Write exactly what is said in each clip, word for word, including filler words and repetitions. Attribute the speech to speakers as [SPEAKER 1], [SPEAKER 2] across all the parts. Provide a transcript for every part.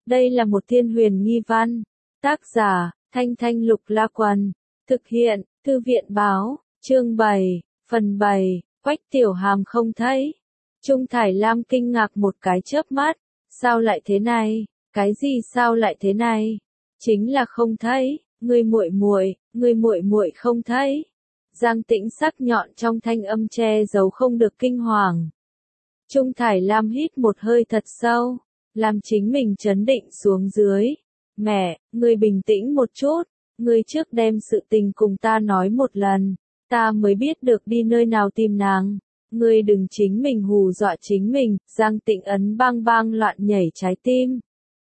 [SPEAKER 1] Đây là một thiên huyền nghi văn. Tác giả, Thanh Thanh Lục La Quần. Thực hiện, Thư viện Báo. Chương bảy, phần bảy, Quách Tiểu Hàm không thấy. Trung Thải Lam kinh ngạc một cái chớp mắt. Sao lại thế này? Cái gì sao lại thế này? Chính là không thấy, người muội muội, người muội muội không thấy. Giang Tĩnh sắc nhọn trong thanh âm che giấu không được kinh hoàng. Trung Thải Lam hít một hơi thật sâu, làm chính mình trấn định xuống dưới. Mẹ, người bình tĩnh một chút, người trước đem sự tình cùng ta nói một lần, ta mới biết được đi nơi nào tìm nàng. Ngươi đừng chính mình hù dọa chính mình. Giang Tĩnh ấn bang bang loạn nhảy trái tim.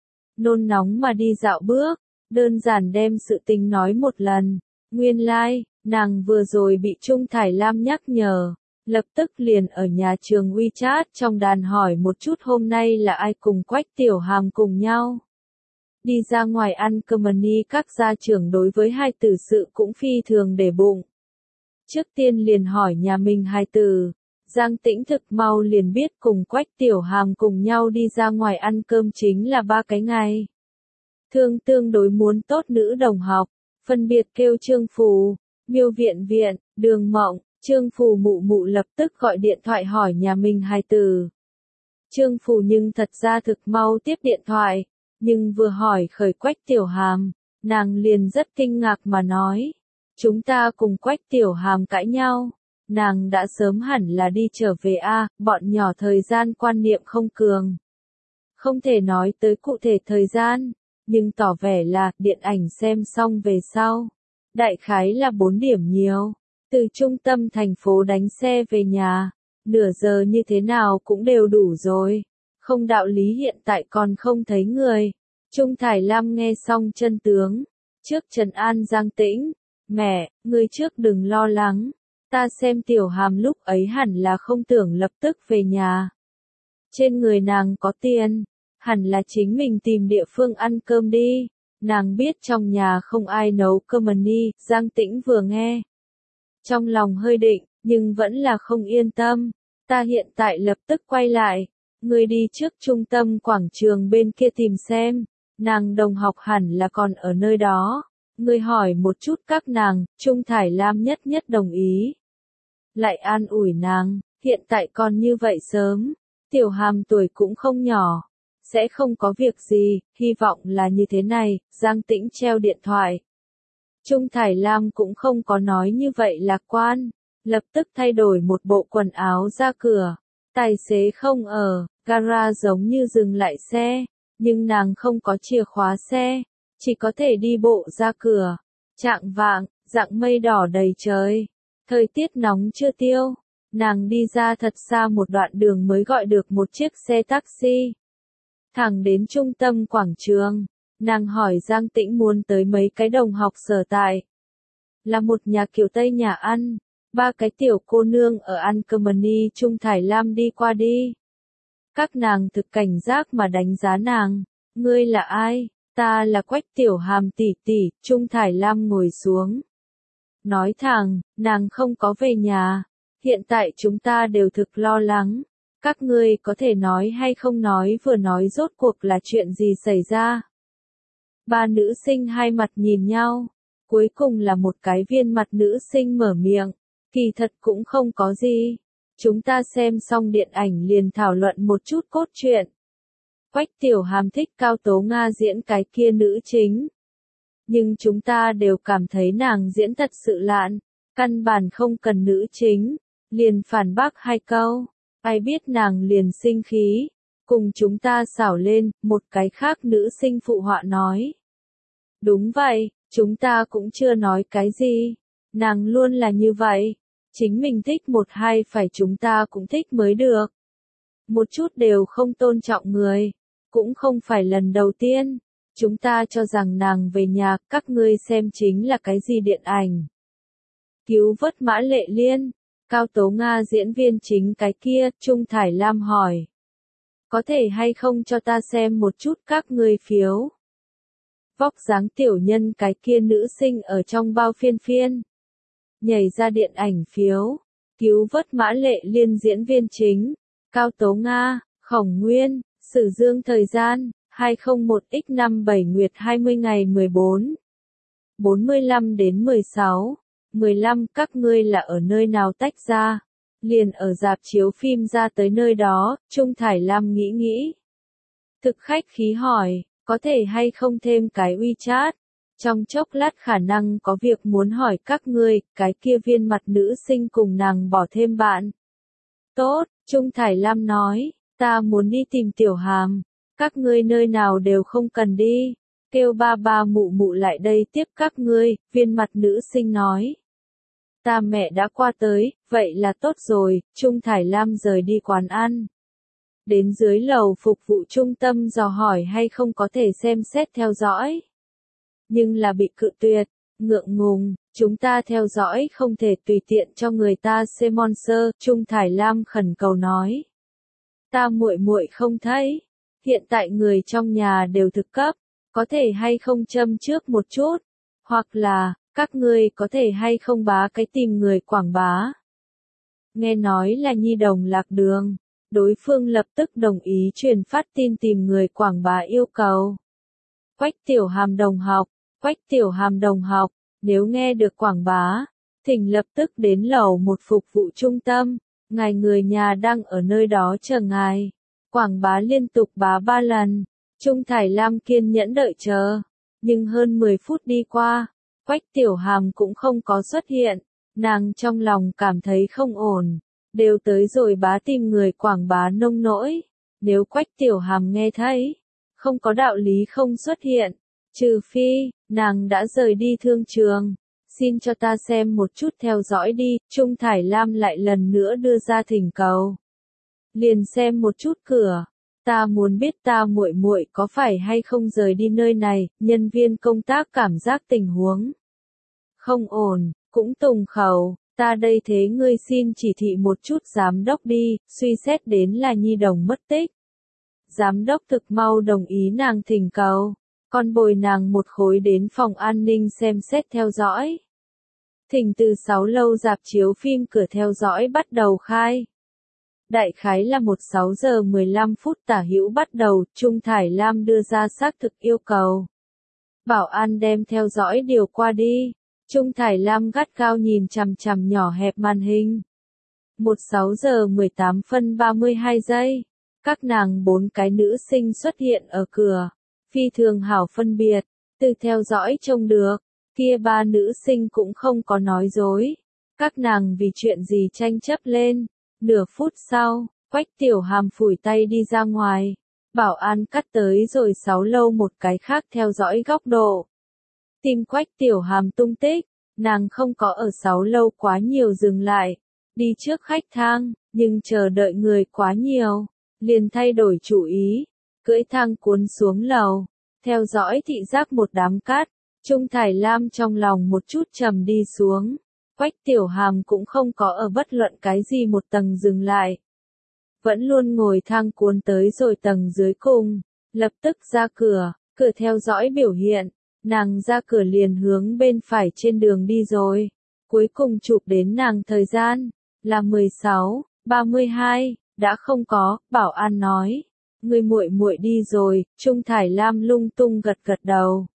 [SPEAKER 1] Nôn nóng mà đi dạo bước, đơn giản đem sự tình nói một lần. Nguyên lai, like, nàng vừa rồi bị Trung Thải Lam nhắc nhở, lập tức liền ở nhà trường WeChat trong đàn hỏi một chút hôm nay là ai cùng Quách Tiểu Hàm cùng nhau. Đi ra ngoài ăn cơm ni, các gia trưởng đối với hai tử sự cũng phi thường để bụng. Trước tiên liền hỏi nhà mình hai tử. Giang Tĩnh thực mau liền biết cùng Quách Tiểu Hàm cùng nhau đi ra ngoài ăn cơm chính là ba cái ngày. Thương tương đối muốn tốt nữ đồng học, phân biệt kêu Trương Phù, Miêu Viện Viện, Đường Mộng. Trương Phù mụ mụ lập tức gọi điện thoại hỏi nhà mình hai tử. Trương Phù nhưng thật ra thực mau tiếp điện thoại, nhưng vừa hỏi khởi Quách Tiểu Hàm, nàng liền rất kinh ngạc mà nói. Chúng ta cùng Quách Tiểu Hàm cãi nhau. Nàng đã sớm hẳn là đi trở về a, à, bọn nhỏ thời gian quan niệm không cường. Không thể nói tới cụ thể thời gian, nhưng tỏ vẻ là điện ảnh xem xong về sau. Đại khái là bốn điểm nhiều, từ trung tâm thành phố đánh xe về nhà, nửa giờ như thế nào cũng đều đủ rồi. Không đạo lý hiện tại còn không thấy người. Trung Thải Lam nghe xong chân tướng, trước trấn an Giang Tĩnh, mẹ, ngươi trước đừng lo lắng. Ta xem Tiểu Hàm lúc ấy hẳn là không tưởng lập tức về nhà. Trên người nàng có tiền, hẳn là chính mình tìm địa phương ăn cơm đi. Nàng biết trong nhà không ai nấu cơm ni. Giang Tĩnh vừa nghe, trong lòng hơi định, nhưng vẫn là không yên tâm. Ta hiện tại lập tức quay lại, ngươi đi trước trung tâm quảng trường bên kia tìm xem, nàng đồng học hẳn là còn ở nơi đó. Ngươi hỏi một chút các nàng. Trung Thải Lam nhất nhất đồng ý. Lại an ủi nàng, hiện tại còn như vậy sớm, Tiểu Hàm tuổi cũng không nhỏ, sẽ không có việc gì, hy vọng là như thế này. Giang Tĩnh treo điện thoại. Trung Thải Lam cũng không có nói như vậy lạc quan, lập tức thay đổi một bộ quần áo ra cửa. Tài xế không ở, gara giống như dừng lại xe, nhưng nàng không có chìa khóa xe, chỉ có thể đi bộ ra cửa. Chạng vạng, dạng mây đỏ đầy trời. Thời tiết nóng chưa tiêu, nàng đi ra thật xa một đoạn đường mới gọi được một chiếc xe taxi. Thẳng đến trung tâm quảng trường, nàng hỏi Giang Tĩnh muốn tới mấy cái đồng học sở tại. Là một nhà kiểu Tây nhà ăn, ba cái tiểu cô nương ở ăn cơm ni. Trung Thải Lam đi qua đi. Các nàng thực cảnh giác mà đánh giá nàng. Ngươi là ai? Ta là Quách Tiểu Hàm tỷ tỷ. Trung Thải Lam ngồi xuống. Nói thẳng, nàng không có về nhà. Hiện tại chúng ta đều thực lo lắng. Các ngươi có thể nói hay không nói vừa nói rốt cuộc là chuyện gì xảy ra? Ba nữ sinh hai mặt nhìn nhau. Cuối cùng là một cái viên mặt nữ sinh mở miệng. Kỳ thật cũng không có gì. Chúng ta xem xong điện ảnh liền thảo luận một chút cốt truyện. Quách Tiểu Hàm thích Cao Tố Nga diễn cái kia nữ chính. Nhưng chúng ta đều cảm thấy nàng diễn thật sự lạn, căn bản không cần nữ chính, liền phản bác hai câu, ai biết nàng liền sinh khí, cùng chúng ta xảo lên. Một cái khác nữ sinh phụ họa nói. Đúng vậy, chúng ta cũng chưa nói cái gì, nàng luôn là như vậy, chính mình thích một hai phải chúng ta cũng thích mới được. Một chút đều không tôn trọng người, cũng không phải lần đầu tiên. Chúng ta cho rằng nàng về nhà, các ngươi xem chính là cái gì điện ảnh. Cứu vớt Mã Lệ Liên, Cao Tố Nga diễn viên chính cái kia. Trung Thải Lam hỏi. Có thể hay không cho ta xem một chút các ngươi phiếu? Vóc dáng tiểu nhân cái kia nữ sinh ở trong bao phiên phiên. Nhảy ra điện ảnh phiếu. Cứu vớt Mã Lệ Liên diễn viên chính. Cao Tố Nga, Khổng Nguyên, Sử Dương thời gian. hai không một x năm bảy Nguyệt hai mươi ngày mười bốn, bốn mươi lăm đến mười sáu, mười lăm các ngươi là ở nơi nào tách ra? Liền ở rạp chiếu phim ra tới nơi đó, Trung Thải Lam nghĩ nghĩ. Thực khách khí hỏi, có thể hay không thêm cái WeChat? Trong chốc lát khả năng có việc muốn hỏi các ngươi, cái kia viên mặt nữ sinh cùng nàng bỏ thêm bạn. Tốt, Trung Thải Lam nói, ta muốn đi tìm Tiểu Hàm, các ngươi nơi nào đều không cần đi, kêu ba ba mụ mụ lại đây tiếp các ngươi, viên mặt nữ sinh nói. Ta mẹ đã qua tới, vậy là tốt rồi, Trung Thải Lam rời đi quán ăn. Đến dưới lầu phục vụ trung tâm dò hỏi hay không có thể xem xét theo dõi. Nhưng là bị cự tuyệt, ngượng ngùng, chúng ta theo dõi không thể tùy tiện cho người ta xem monster, Trung Thải Lam khẩn cầu nói. Ta muội muội không thấy, hiện tại người trong nhà đều thực cấp, có thể hay không châm trước một chút, hoặc là, các ngươi có thể hay không bá cái tìm người quảng bá. Nghe nói là nhi đồng lạc đường, đối phương lập tức đồng ý truyền phát tin tìm người quảng bá yêu cầu. Quách Tiểu Hàm đồng học, Quách Tiểu Hàm đồng học, nếu nghe được quảng bá, thỉnh lập tức đến lầu một phục vụ trung tâm, ngài người nhà đang ở nơi đó chờ ngài. Quảng bá liên tục bá ba lần, Trung Thải Lam kiên nhẫn đợi chờ, nhưng hơn mười phút đi qua, Quách Tiểu Hàm cũng không có xuất hiện, nàng trong lòng cảm thấy không ổn, đều tới rồi bá tìm người quảng bá nông nỗi, nếu Quách Tiểu Hàm nghe thấy, không có đạo lý không xuất hiện, trừ phi, nàng đã rời đi thương trường, xin cho ta xem một chút theo dõi đi, Trung Thải Lam lại lần nữa đưa ra thỉnh cầu. Liền xem một chút cửa, ta muốn biết ta muội muội có phải hay không rời đi nơi này, nhân viên công tác cảm giác tình huống không ổn, cũng tùng khẩu, ta đây thế ngươi xin chỉ thị một chút giám đốc đi, suy xét đến là nhi đồng mất tích. Giám đốc thực mau đồng ý nàng thỉnh cầu, còn bồi nàng một khối đến phòng an ninh xem xét theo dõi. Thỉnh từ sáu lâu rạp chiếu phim cửa theo dõi bắt đầu khai. Đại khái là một sáu giờ mười lăm phút tả hữu bắt đầu, Trung Thải Lam đưa ra xác thực yêu cầu. Bảo an đem theo dõi điều qua đi. Trung Thải Lam gắt gao nhìn chằm chằm nhỏ hẹp màn hình. một sáu giờ mười tám phân ba mươi hai giây. Các nàng bốn cái nữ sinh xuất hiện ở cửa. Phi thường hảo phân biệt. Từ theo dõi trông được. Kia ba nữ sinh cũng không có nói dối. Các nàng vì chuyện gì tranh chấp lên. Nửa phút sau, Quách Tiểu Hàm phủi tay đi ra ngoài. Bảo an cắt tới rồi sáu lâu một cái khác theo dõi góc độ. Tìm Quách Tiểu Hàm tung tích, nàng không có ở sáu lâu quá nhiều dừng lại, đi trước khách thang, nhưng chờ đợi người quá nhiều, liền thay đổi chủ ý, cưỡi thang cuốn xuống lầu, theo dõi thị giác một đám cát, Trung Thải Lam trong lòng một chút trầm đi xuống, Quách Tiểu Hàm cũng không có ở bất luận cái gì một tầng dừng lại, vẫn luôn ngồi thang cuốn tới rồi tầng dưới cùng, lập tức ra cửa, cửa theo dõi biểu hiện. Nàng ra cửa liền hướng bên phải trên đường đi rồi. Cuối cùng chụp đến nàng thời gian, là mười sáu, ba mươi hai, đã không có, bảo an nói. Người muội muội đi rồi, Trung Thải Lam lung tung gật gật đầu.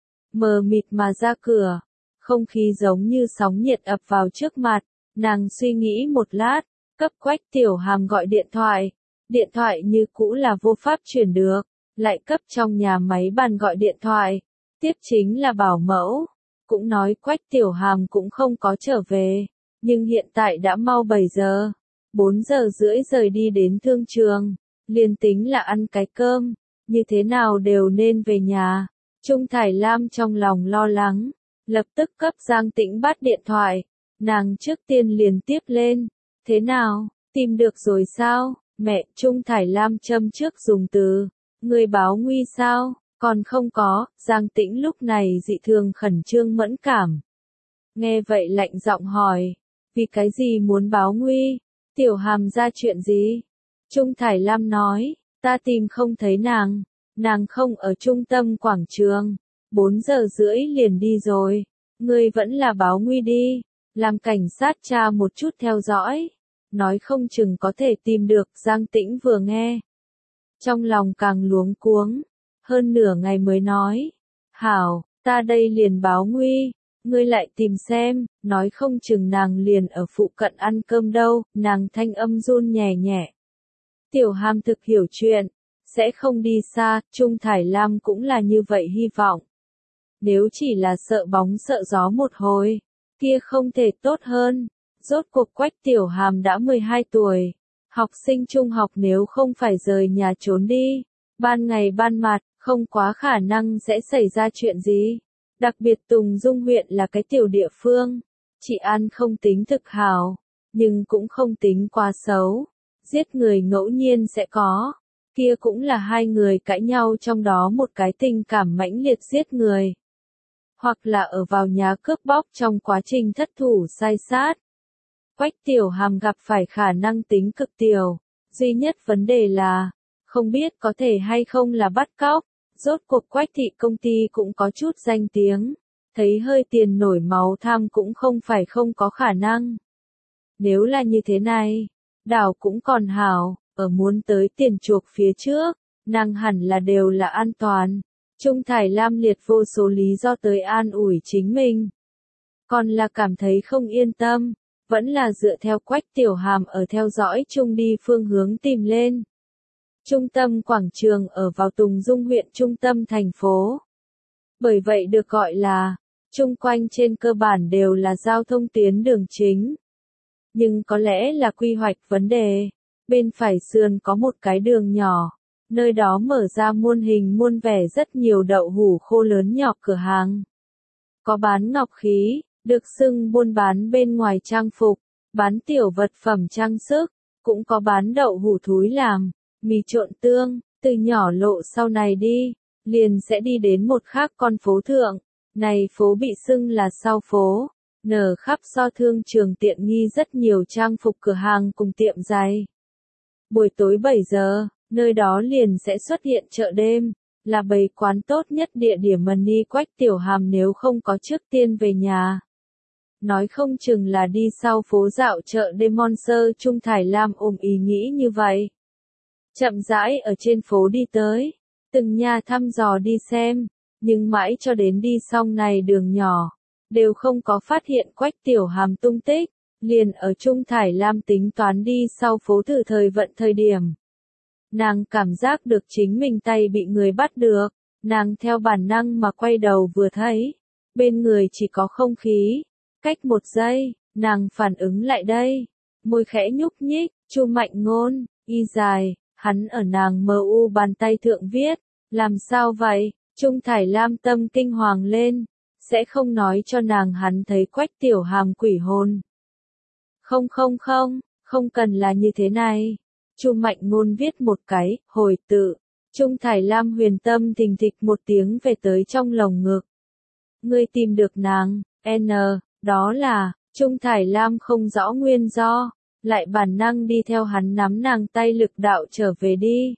[SPEAKER 1] Mờ mịt mà ra cửa, không khí giống như sóng nhiệt ập vào trước mặt, nàng suy nghĩ một lát, cấp Quách Tiểu Hàm gọi điện thoại. Điện thoại như cũ là vô pháp chuyển được, lại cấp trong nhà máy bàn gọi điện thoại. Tiếp chính là bảo mẫu, cũng nói Quách Tiểu Hàm cũng không có trở về, nhưng hiện tại đã mau bảy giờ, bốn giờ rưỡi rời đi đến thương trường, liền tính là ăn cái cơm, như thế nào đều nên về nhà. Trung Thải Lam trong lòng lo lắng, lập tức cấp Giang Tĩnh bắt điện thoại, nàng trước tiên liền tiếp lên, thế nào, tìm được rồi sao, mẹ, Trung Thải Lam châm trước dùng từ, người báo nguy sao? Còn không có, Giang Tĩnh lúc này dị thường khẩn trương mẫn cảm. Nghe vậy lạnh giọng hỏi, vì cái gì muốn báo nguy? Tiểu Hàm ra chuyện gì? Trung Thải Lam nói, ta tìm không thấy nàng, nàng không ở trung tâm quảng trường, bốn giờ rưỡi liền đi rồi, ngươi vẫn là báo nguy đi, làm cảnh sát tra một chút theo dõi, nói không chừng có thể tìm được. Giang Tĩnh vừa nghe, trong lòng càng luống cuống. hơn nửa ngày mới nói. Hảo, ta đây liền báo nguy, ngươi lại tìm xem, nói không chừng nàng liền ở phụ cận ăn cơm đâu, nàng thanh âm run nhẹ nhẹ. Tiểu Hàm thực hiểu chuyện, sẽ không đi xa, Trung Thải Lam cũng là như vậy hy vọng. Nếu chỉ là sợ bóng sợ gió một hồi, kia không thể tốt hơn. Rốt cuộc Quách Tiểu Hàm đã mười hai tuổi, học sinh trung học nếu không phải rời nhà trốn đi, ban ngày ban mặt, không quá khả năng sẽ xảy ra chuyện gì. Đặc biệt Tùng Dung huyện là cái tiểu địa phương, trị an không tính thực hảo, nhưng cũng không tính quá xấu. Giết người ngẫu nhiên sẽ có, kia cũng là hai người cãi nhau trong đó một cái tình cảm mãnh liệt giết người. Hoặc là ở vào nhà cướp bóc trong quá trình thất thủ sai sát. Quách Tiểu Hàm gặp phải khả năng tính cực tiểu, duy nhất vấn đề là, không biết có thể hay không là bắt cóc. Rốt cuộc Quách thị công ty cũng có chút danh tiếng, thấy hơi tiền nổi máu tham cũng không phải không có khả năng. Nếu là như thế này, đảo cũng còn hảo, ở muốn tới tiền chuộc phía trước, nàng hẳn là đều là an toàn. Trung Thải Lam liệt vô số lý do tới an ủi chính mình. Còn là cảm thấy không yên tâm, vẫn là dựa theo Quách Tiểu Hàm ở theo dõi chung đi phương hướng tìm lên. Trung tâm quảng trường ở vào Tùng Dung huyện trung tâm thành phố. Bởi vậy được gọi là, chung quanh trên cơ bản đều là giao thông tuyến đường chính. Nhưng có lẽ là quy hoạch vấn đề, bên phải sườn có một cái đường nhỏ, nơi đó mở ra muôn hình muôn vẻ rất nhiều đậu hũ khô lớn nhỏ cửa hàng. Có bán ngọc khí, được xưng buôn bán bên ngoài trang phục, bán tiểu vật phẩm trang sức, cũng có bán đậu hũ thúi làm, mì trộn tương, từ nhỏ lộ sau này đi, liền sẽ đi đến một khác con phố thượng, này phố bị xưng là sau phố, nở khắp so thương trường tiện nghi rất nhiều trang phục cửa hàng cùng tiệm giày. Buổi tối bảy giờ, nơi đó liền sẽ xuất hiện chợ đêm, là bày quán tốt nhất địa điểm mà Ni Quách Tiểu Hàm nếu không có trước tiên về nhà. Nói không chừng là đi sau phố dạo chợ đêm Môn Sơ. Trung Thải Lam ôm ý nghĩ như vậy. Chậm rãi ở trên phố đi tới, từng nhà thăm dò đi xem, nhưng mãi cho đến đi xong này đường nhỏ, đều không có phát hiện Quách Tiểu Hàm tung tích, liền ở Trung Thải Lam tính toán đi sau phố thử thời vận thời điểm. Nàng cảm giác được chính mình tay bị người bắt được, nàng theo bản năng mà quay đầu vừa thấy, bên người chỉ có không khí, cách một giây, nàng phản ứng lại đây, môi khẽ nhúc nhích, Chu Mạnh Ngôn, y dài. Hắn ở nàng mờ u bàn tay thượng viết, làm sao vậy, Trung Thải Lam tâm kinh hoàng lên, sẽ không nói cho nàng hắn thấy Quách Tiểu Hàm quỷ hồn. Không không không, không cần là như thế này. Chu Mạnh Ngôn viết một cái, hồi tự, Trung Thải Lam huyền tâm thình thịch một tiếng về tới trong lồng ngực. Ngươi tìm được nàng, N, đó là, Trung Thải Lam không rõ nguyên do. Lại bản năng đi theo hắn nắm nàng tay lực đạo trở về đi.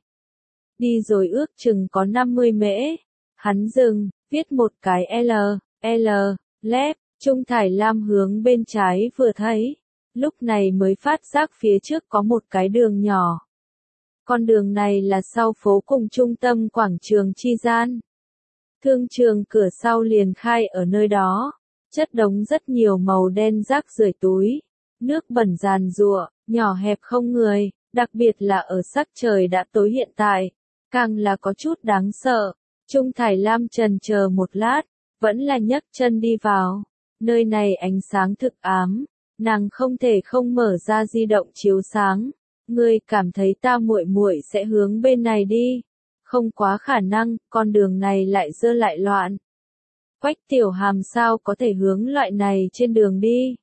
[SPEAKER 1] Đi rồi ước chừng có năm mươi mễ. Hắn dừng, viết một cái L, L, lép, Trung Thải Lam hướng bên trái vừa thấy. Lúc này mới phát giác phía trước có một cái đường nhỏ. Con đường này là sau phố cùng trung tâm quảng trường chi gian. Thương trường cửa sau liền khai ở nơi đó. Chất đống rất nhiều màu đen rác rưởi túi. Nước bẩn giàn giụa, nhỏ hẹp không người, đặc biệt là ở sắc trời đã tối hiện tại, càng là có chút đáng sợ. Trung Thải Lam trần chờ một lát, vẫn là nhấc chân đi vào. Nơi này ánh sáng thực ám, nàng không thể không mở ra di động chiếu sáng. Ngươi cảm thấy ta muội muội sẽ hướng bên này đi? Không quá khả năng, con đường này lại dơ lại loạn. Quách Tiểu Hàm sao có thể hướng loại này trên đường đi?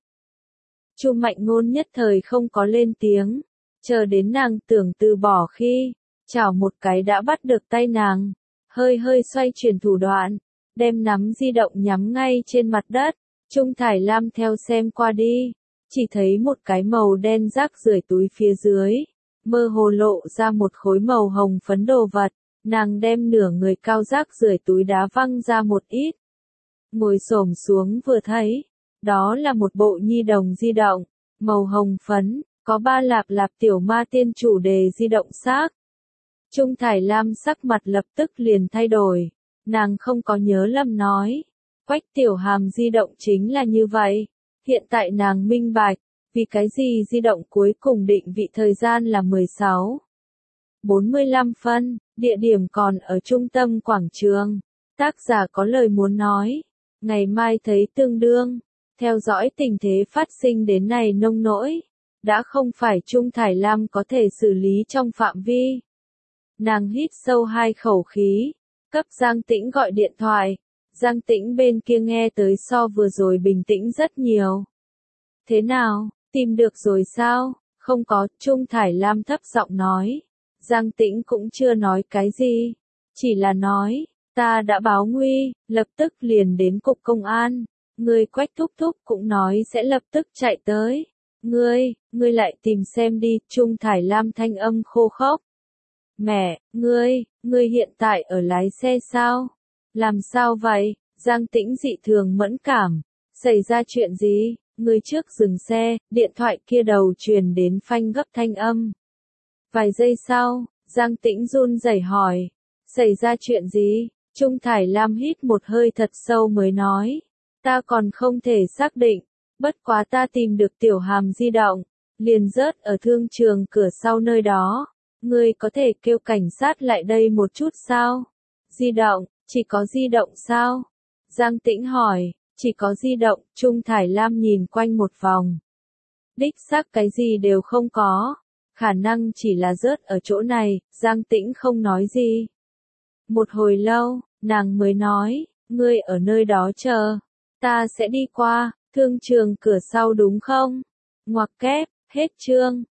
[SPEAKER 1] Chu Mạnh Ngôn nhất thời không có lên tiếng, chờ đến nàng tưởng từ bỏ khi, chảo một cái đã bắt được tay nàng, hơi hơi xoay chuyển thủ đoạn, đem nắm di động nhắm ngay trên mặt đất, Trung Thải Lam theo xem qua đi, chỉ thấy một cái màu đen rác rưởi túi phía dưới, mơ hồ lộ ra một khối màu hồng phấn đồ vật, nàng đem nửa người cao rác rưởi túi đá văng ra một ít. Ngồi xổm xuống vừa thấy, đó là một bộ nhi đồng di động, màu hồng phấn, có ba lạp lạp tiểu ma tiên chủ đề di động xác. Trung Thải Lam sắc mặt lập tức liền thay đổi, nàng không có nhớ lầm nói. Quách Tiểu Hàm di động chính là như vậy, hiện tại nàng minh bạch, vì cái gì di động cuối cùng định vị thời gian là mười sáu giờ bốn mươi lăm phân, địa điểm còn ở trung tâm quảng trường. Tác giả có lời muốn nói, ngày mai thấy tương đương, theo dõi tình thế phát sinh đến này nông nỗi, đã không phải Trung Thải Lam có thể xử lý trong phạm vi. Nàng hít sâu hai khẩu khí, cấp Giang Tĩnh gọi điện thoại, Giang Tĩnh bên kia nghe tới so vừa rồi bình tĩnh rất nhiều. Thế nào, tìm được rồi sao? Không có, Trung Thải Lam thấp giọng nói. Giang Tĩnh cũng chưa nói cái gì, chỉ là nói, ta đã báo nguy, lập tức liền đến cục công an, người Quách thúc thúc cũng nói sẽ lập tức chạy tới. Ngươi, ngươi lại tìm xem đi, Trung Thải Lam thanh âm khô khốc. Mẹ, ngươi, ngươi hiện tại ở lái xe sao? Làm sao vậy? Giang Tĩnh dị thường mẫn cảm. Xảy ra chuyện gì? Ngươi trước dừng xe, điện thoại kia đầu truyền đến phanh gấp thanh âm. Vài giây sau, Giang Tĩnh run rẩy hỏi. Xảy ra chuyện gì? Trung Thải Lam hít một hơi thật sâu mới nói. Ta còn không thể xác định, bất quá ta tìm được Tiểu Hàm di động, liền rớt ở thương trường cửa sau nơi đó. Ngươi có thể kêu cảnh sát lại đây một chút sao? Di động, chỉ có di động sao? Giang Tĩnh hỏi, chỉ có di động, Trung Thải Lam nhìn quanh một vòng. Đích xác cái gì đều không có, khả năng chỉ là rớt ở chỗ này, Giang Tĩnh không nói gì. Một hồi lâu, nàng mới nói, ngươi ở nơi đó chờ, ta sẽ đi qua, thương trường cửa sau đúng không? Ngoặc kép, hết chương.